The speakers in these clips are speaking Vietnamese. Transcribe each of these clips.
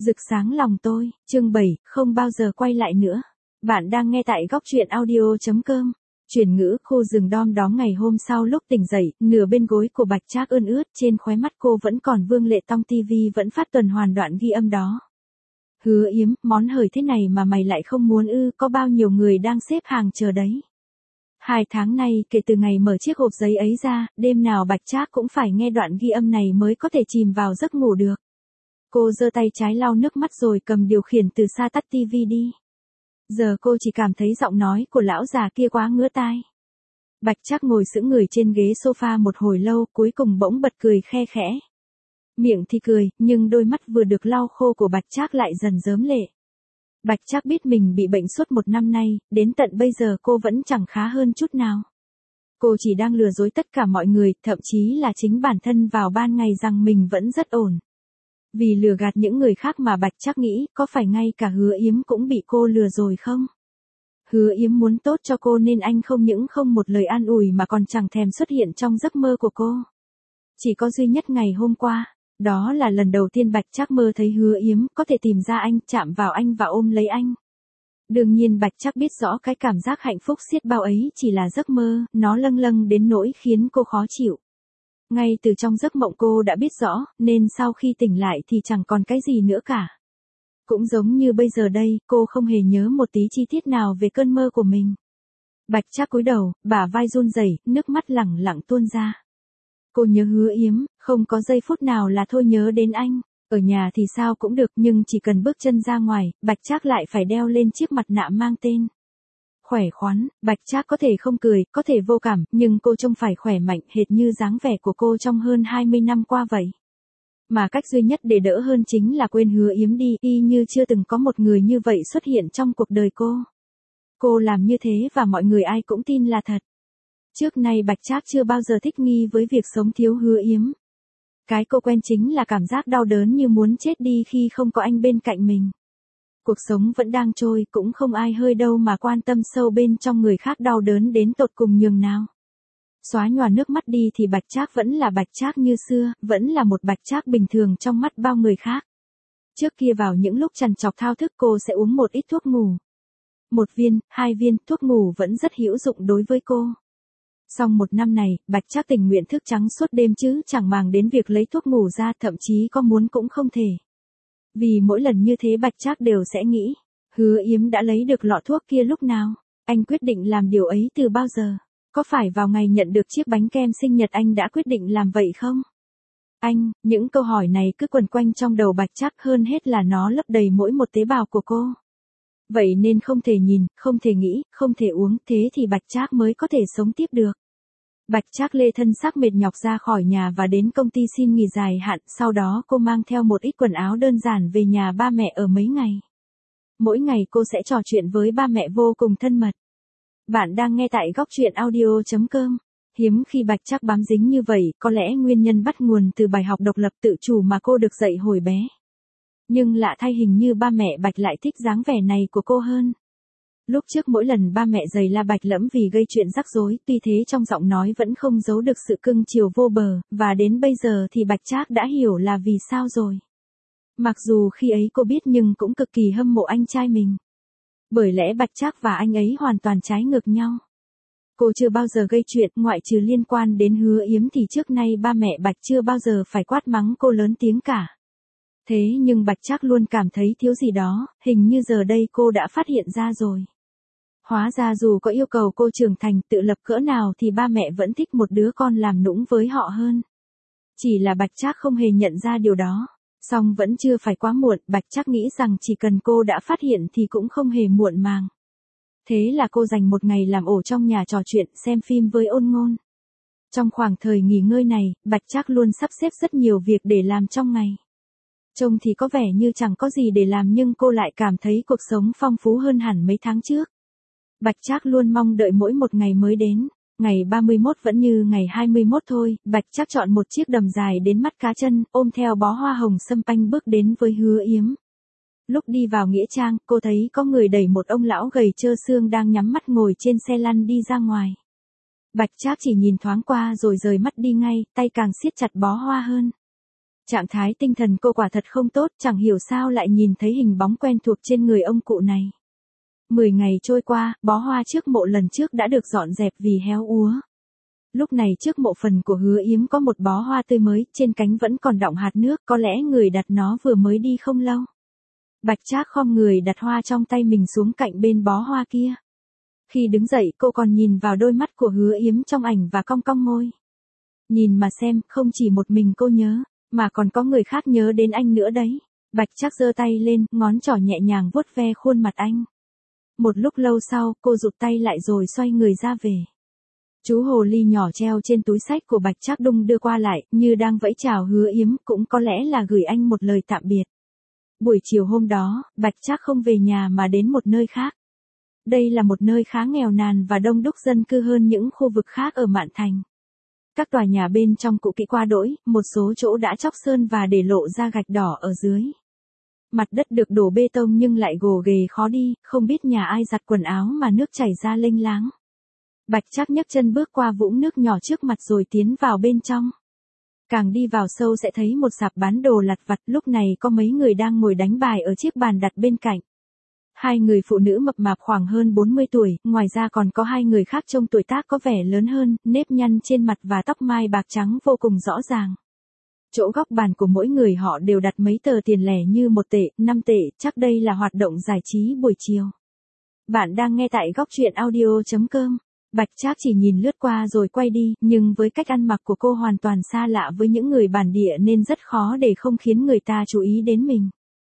Rực sáng lòng tôi, chương 7, không bao giờ quay lại nữa. Bạn đang nghe tại góc truyện audio.com. Chuyển ngữ khu rừng đom đóm ngày hôm sau lúc tỉnh dậy, nửa bên gối của Bạch Trác ươn ướt, trên khóe mắt cô vẫn còn vương lệ tong tivi vẫn phát tuần hoàn đoạn ghi âm đó. Hứa Yếm, món hời thế này mà mày lại không muốn ư, có bao nhiêu người đang xếp hàng chờ đấy. 2 tháng nay kể từ ngày mở chiếc hộp giấy ấy ra, đêm nào Bạch Trác cũng phải nghe đoạn ghi âm này mới có thể chìm vào giấc ngủ được. Cô giơ tay trái lau nước mắt rồi cầm điều khiển từ xa tắt tivi đi. Giờ cô chỉ cảm thấy giọng nói của lão già kia quá ngứa tai. Bạch Trác ngồi sững người trên ghế sofa một hồi lâu, cuối cùng bỗng bật cười khe khẽ. Miệng thì cười, nhưng đôi mắt vừa được lau khô của Bạch Trác lại dần rớm lệ. Bạch Trác biết mình bị bệnh suốt 1 năm nay, đến tận bây giờ cô vẫn chẳng khá hơn chút nào. Cô chỉ đang lừa dối tất cả mọi người, thậm chí là chính bản thân vào ban ngày rằng mình vẫn rất ổn. Vì lừa gạt những người khác mà Bạch Trác nghĩ, có phải ngay cả Hứa Yếm cũng bị cô lừa rồi không? Hứa Yếm muốn tốt cho cô nên anh không những không một lời an ủi mà còn chẳng thèm xuất hiện trong giấc mơ của cô. Chỉ có duy nhất ngày hôm qua, đó là lần đầu tiên Bạch Trác mơ thấy Hứa Yếm có thể tìm ra anh, chạm vào anh và ôm lấy anh. Đương nhiên Bạch Trác biết rõ cái cảm giác hạnh phúc xiết bao ấy chỉ là giấc mơ, nó lâng lâng đến nỗi khiến cô khó chịu. Ngay từ trong giấc mộng cô đã biết rõ, nên sau khi tỉnh lại thì chẳng còn cái gì nữa cả. Cũng giống như bây giờ đây, cô không hề nhớ một tí chi tiết nào về cơn mơ của mình. Bạch Trác cúi đầu, bả vai run rẩy, nước mắt lẳng lặng tuôn ra. Cô nhớ Hứa Yếm, không có giây phút nào là thôi nhớ đến anh. Ở nhà thì sao cũng được, nhưng chỉ cần bước chân ra ngoài, Bạch Trác lại phải đeo lên chiếc mặt nạ mang tên. Khỏe khoắn, Bạch Trác có thể không cười, có thể vô cảm, nhưng cô trông phải khỏe mạnh hệt như dáng vẻ của cô trong hơn 20 năm qua vậy. Mà cách duy nhất để đỡ hơn chính là quên Hứa Yếm đi, y như chưa từng có một người như vậy xuất hiện trong cuộc đời cô. Cô làm như thế và mọi người ai cũng tin là thật. Trước nay Bạch Trác chưa bao giờ thích nghi với việc sống thiếu Hứa Yếm. Cái cô quen chính là cảm giác đau đớn như muốn chết đi khi không có anh bên cạnh mình. Cuộc sống vẫn đang trôi, cũng không ai hơi đâu mà quan tâm sâu bên trong người khác đau đớn đến tột cùng nhường nào. Xóa nhòa nước mắt đi thì Bạch Trác vẫn là Bạch Trác như xưa, vẫn là một Bạch Trác bình thường trong mắt bao người khác. Trước kia vào những lúc trằn trọc thao thức cô sẽ uống một ít thuốc ngủ. 1 viên, 2 viên, thuốc ngủ vẫn rất hữu dụng đối với cô. Song 1 năm này, Bạch Trác tình nguyện thức trắng suốt đêm chứ chẳng màng đến việc lấy thuốc ngủ ra, thậm chí có muốn cũng không thể. Vì mỗi lần như thế Bạch Trác đều sẽ nghĩ, Hứa Yếm đã lấy được lọ thuốc kia lúc nào? Anh quyết định làm điều ấy từ bao giờ? Có phải vào ngày nhận được chiếc bánh kem sinh nhật anh đã quyết định làm vậy không? Những câu hỏi này cứ quẩn quanh trong đầu Bạch Trác, hơn hết là nó lấp đầy mỗi một tế bào của cô. Vậy nên không thể nhìn, không thể nghĩ, không thể uống, thế thì Bạch Trác mới có thể sống tiếp được. Bạch Trác lê thân xác mệt nhọc ra khỏi nhà và đến công ty xin nghỉ dài hạn, sau đó cô mang theo một ít quần áo đơn giản về nhà ba mẹ ở mấy ngày. Mỗi ngày cô sẽ trò chuyện với ba mẹ vô cùng thân mật. Bạn đang nghe tại góc truyện audio.com. Hiếm khi Bạch Trác bám dính như vậy, có lẽ nguyên nhân bắt nguồn từ bài học độc lập tự chủ mà cô được dạy hồi bé. Nhưng lạ thay hình như ba mẹ Bạch lại thích dáng vẻ này của cô hơn. Lúc trước mỗi lần ba mẹ giày la Bạch lẫm vì gây chuyện rắc rối, tuy thế trong giọng nói vẫn không giấu được sự cưng chiều vô bờ, và đến bây giờ thì Bạch Trác đã hiểu là vì sao rồi. Mặc dù khi ấy cô biết nhưng cũng cực kỳ hâm mộ anh trai mình. Bởi lẽ Bạch Trác và anh ấy hoàn toàn trái ngược nhau. Cô chưa bao giờ gây chuyện, ngoại trừ liên quan đến Hứa Yếm thì trước nay ba mẹ Bạch chưa bao giờ phải quát mắng cô lớn tiếng cả. Thế nhưng Bạch Trác luôn cảm thấy thiếu gì đó, hình như giờ đây cô đã phát hiện ra rồi. Hóa ra dù có yêu cầu cô trưởng thành tự lập cỡ nào thì ba mẹ vẫn thích một đứa con làm nũng với họ hơn. Chỉ là Bạch Trác không hề nhận ra điều đó. Song vẫn chưa phải quá muộn, Bạch Trác nghĩ rằng chỉ cần cô đã phát hiện thì cũng không hề muộn màng. Thế là cô dành một ngày làm ổ trong nhà trò chuyện, xem phim với Ôn Ngôn. Trong khoảng thời nghỉ ngơi này, Bạch Trác luôn sắp xếp rất nhiều việc để làm trong ngày. Trông thì có vẻ như chẳng có gì để làm nhưng cô lại cảm thấy cuộc sống phong phú hơn hẳn mấy tháng trước. Bạch Trác luôn mong đợi mỗi một ngày mới đến. Ngày 31 vẫn như ngày 21 thôi, Bạch Trác chọn một chiếc đầm dài đến mắt cá chân, ôm theo bó hoa hồng sâm panh bước đến với Hứa Yếm. Lúc đi vào nghĩa trang, cô thấy có người đẩy một ông lão gầy trơ xương đang nhắm mắt ngồi trên xe lăn đi ra ngoài. Bạch Trác chỉ nhìn thoáng qua rồi rời mắt đi ngay, tay càng siết chặt bó hoa hơn. Trạng thái tinh thần cô quả thật không tốt, chẳng hiểu sao lại nhìn thấy hình bóng quen thuộc trên người ông cụ này. 10 ngày trôi qua, bó hoa trước mộ lần trước đã được dọn dẹp vì héo úa. Lúc này trước mộ phần của Hứa Yếm có một bó hoa tươi mới, trên cánh vẫn còn đọng hạt nước, có lẽ người đặt nó vừa mới đi không lâu. Bạch Trác khom người đặt hoa trong tay mình xuống cạnh bên bó hoa kia. Khi đứng dậy cô còn nhìn vào đôi mắt của Hứa Yếm trong ảnh và cong cong môi. Nhìn mà xem, không chỉ một mình cô nhớ, mà còn có người khác nhớ đến anh nữa đấy. Bạch Trác giơ tay lên, ngón trỏ nhẹ nhàng vuốt ve khuôn mặt anh. Một lúc lâu sau, cô rụt tay lại rồi xoay người ra về. Chú hồ ly nhỏ treo trên túi xách của Bạch Trác đung đưa qua lại, như đang vẫy chào Hứa Yếm, cũng có lẽ là gửi anh một lời tạm biệt. Buổi chiều hôm đó, Bạch Trác không về nhà mà đến một nơi khác. Đây là một nơi khá nghèo nàn và đông đúc dân cư hơn những khu vực khác ở Mạn Thành. Các tòa nhà bên trong cũ kỹ quá đỗi, một số chỗ đã chóc sơn và để lộ ra gạch đỏ ở dưới. Mặt đất được đổ bê tông nhưng lại gồ ghề khó đi, không biết nhà ai giặt quần áo mà nước chảy ra lênh láng. Bạch Trác nhấc chân bước qua vũng nước nhỏ trước mặt rồi tiến vào bên trong. Càng đi vào sâu sẽ thấy một sạp bán đồ lặt vặt, lúc này có mấy người đang ngồi đánh bài ở chiếc bàn đặt bên cạnh. Hai người phụ nữ mập mạp khoảng hơn 40 tuổi, ngoài ra còn có hai người khác trông tuổi tác có vẻ lớn hơn, nếp nhăn trên mặt và tóc mai bạc trắng vô cùng rõ ràng. Chỗ góc bàn của mỗi người họ đều đặt mấy tờ tiền lẻ như 1 tệ, 5 tệ, chắc đây là hoạt động giải trí buổi chiều. Bạn đang nghe tại góc truyện audio.com. Bạch Trác chỉ nhìn lướt qua rồi quay đi, nhưng với cách ăn mặc của cô hoàn toàn xa lạ với những người bản địa nên rất khó để không khiến người ta chú ý đến mình.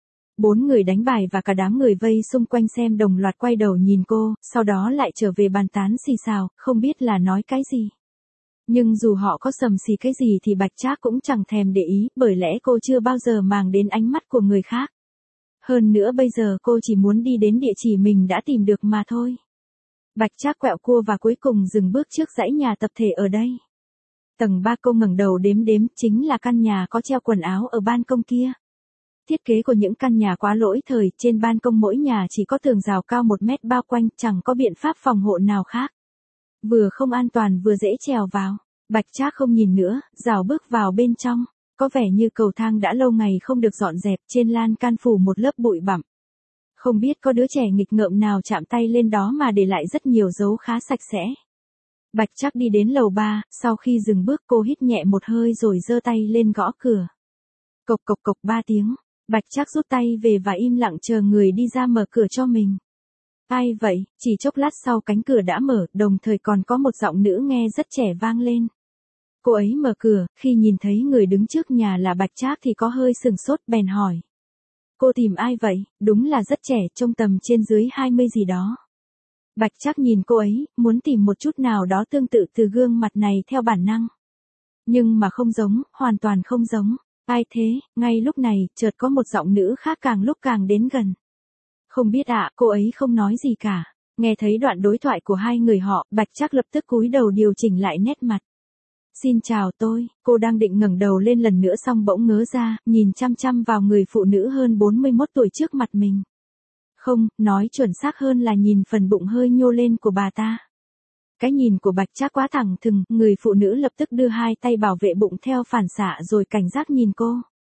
4 người đánh bài và cả đám người vây xung quanh xem đồng loạt quay đầu nhìn cô, sau đó lại trở về bàn tán xì xào, không biết là nói cái gì. Nhưng dù họ có sầm xì cái gì thì Bạch Trác cũng chẳng thèm để ý, bởi lẽ cô chưa bao giờ màng đến ánh mắt của người khác. Hơn nữa bây giờ cô chỉ muốn đi đến địa chỉ mình đã tìm được mà thôi. Bạch Trác quẹo cua và cuối cùng dừng bước trước dãy nhà tập thể ở đây. Tầng 3 cô ngẩng đầu đếm đếm, chính là căn nhà có treo quần áo ở ban công kia. Thiết kế của những căn nhà quá lỗi thời, trên ban công mỗi nhà chỉ có tường rào cao 1 mét bao quanh, chẳng có biện pháp phòng hộ nào khác. Vừa không an toàn vừa dễ trèo vào. Bạch Trác không nhìn nữa, rảo bước vào bên trong. Có vẻ như cầu thang đã lâu ngày không được dọn dẹp, trên lan can phủ một lớp bụi bặm. Không biết có đứa trẻ nghịch ngợm nào chạm tay lên đó mà để lại rất nhiều dấu khá sạch sẽ. Bạch Trác đi đến lầu 3, sau khi dừng bước cô hít nhẹ một hơi rồi giơ tay lên gõ cửa. Cộc cộc cộc 3 tiếng. Bạch Trác rút tay về và im lặng chờ người đi ra mở cửa cho mình. Ai vậy? Chỉ chốc lát sau cánh cửa đã mở, đồng thời còn có một giọng nữ nghe rất trẻ vang lên. Cô ấy mở cửa, khi nhìn thấy người đứng trước nhà là Bạch Trác thì có hơi sửng sốt, bèn hỏi. Cô tìm ai vậy? Đúng là rất trẻ, trông tầm trên dưới 20 gì đó. Bạch Trác nhìn cô ấy, muốn tìm một chút nào đó tương tự từ gương mặt này theo bản năng. Nhưng mà không giống, hoàn toàn không giống. Ai thế? Ngay lúc này, chợt có một giọng nữ khác càng lúc càng đến gần. Không biết ạ, cô ấy không nói gì cả. Nghe thấy đoạn đối thoại của hai người họ, Bạch Trác lập tức cúi đầu điều chỉnh lại nét mặt. Xin chào cô đang định ngẩng đầu lên lần nữa xong bỗng ngớ ra, nhìn chăm chăm vào người phụ nữ hơn 41 tuổi trước mặt mình. Không, nói chuẩn xác hơn là nhìn phần bụng hơi nhô lên của bà ta. Cái nhìn của Bạch Trác quá thẳng thừng, người phụ nữ lập tức đưa hai tay bảo vệ bụng theo phản xạ rồi cảnh giác nhìn cô.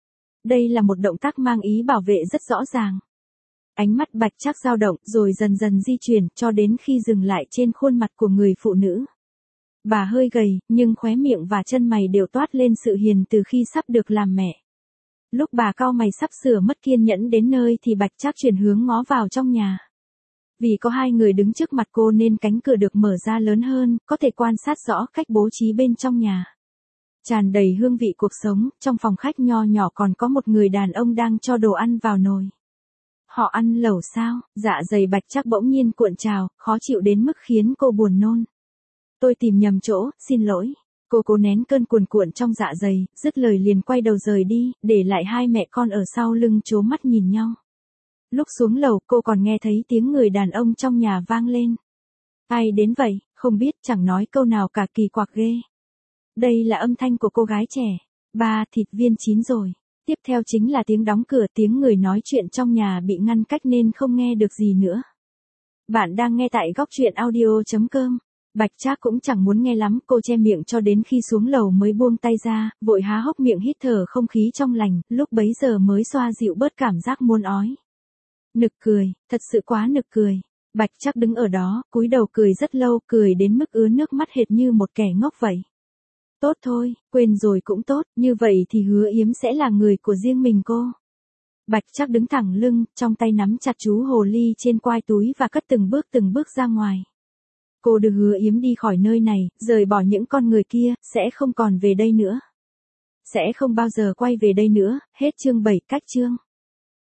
Đây là một động tác mang ý bảo vệ rất rõ ràng. Ánh mắt Bạch Trác dao động rồi dần dần di chuyển cho đến khi dừng lại trên khuôn mặt của người phụ nữ. Bà hơi gầy, nhưng khóe miệng và chân mày đều toát lên sự hiền từ khi sắp được làm mẹ. Lúc bà cau mày sắp sửa mất kiên nhẫn đến nơi thì Bạch Trác chuyển hướng ngó vào trong nhà. Vì có hai người đứng trước mặt cô nên cánh cửa được mở ra lớn hơn, có thể quan sát rõ cách bố trí bên trong nhà. Tràn đầy hương vị cuộc sống, trong phòng khách nho nhỏ còn có một người đàn ông đang cho đồ ăn vào nồi. Họ ăn lẩu sao? Dạ dày Bạch Trác bỗng nhiên cuộn trào, khó chịu đến mức khiến cô buồn nôn. Tôi tìm nhầm chỗ, xin lỗi. Cô cố nén cơn cuồn cuộn trong dạ dày, dứt lời liền quay đầu rời đi, để lại hai mẹ con ở sau lưng trố mắt nhìn nhau. Lúc xuống lầu cô còn nghe thấy tiếng người đàn ông trong nhà vang lên. Ai đến vậy? Không biết, chẳng nói câu nào cả, kỳ quặc ghê. Đây là âm thanh của cô gái trẻ. Ba, thịt viên chín rồi. Tiếp theo chính là tiếng đóng cửa, tiếng người nói chuyện trong nhà bị ngăn cách nên không nghe được gì nữa. Bạn đang nghe tại góc truyện audio.com. Bạch Trác cũng chẳng muốn nghe lắm, cô che miệng cho đến khi xuống lầu mới buông tay ra, vội há hốc miệng hít thở không khí trong lành, lúc bấy giờ mới xoa dịu bớt cảm giác muốn ói. Nực cười, thật sự quá nực cười. Bạch Trác đứng ở đó, cúi đầu cười rất lâu, cười đến mức ứa nước mắt hệt như một kẻ ngốc vậy. Tốt thôi, quên rồi cũng tốt, như vậy thì Hứa Yếm sẽ là người của riêng mình cô. Bạch Trác đứng thẳng lưng, trong tay nắm chặt chú hồ ly trên quai túi và cất từng bước ra ngoài. Cô đưa Hứa Yếm đi khỏi nơi này, rời bỏ những con người kia, sẽ không còn về đây nữa. Sẽ không bao giờ quay về đây nữa, hết chương 7 cách chương.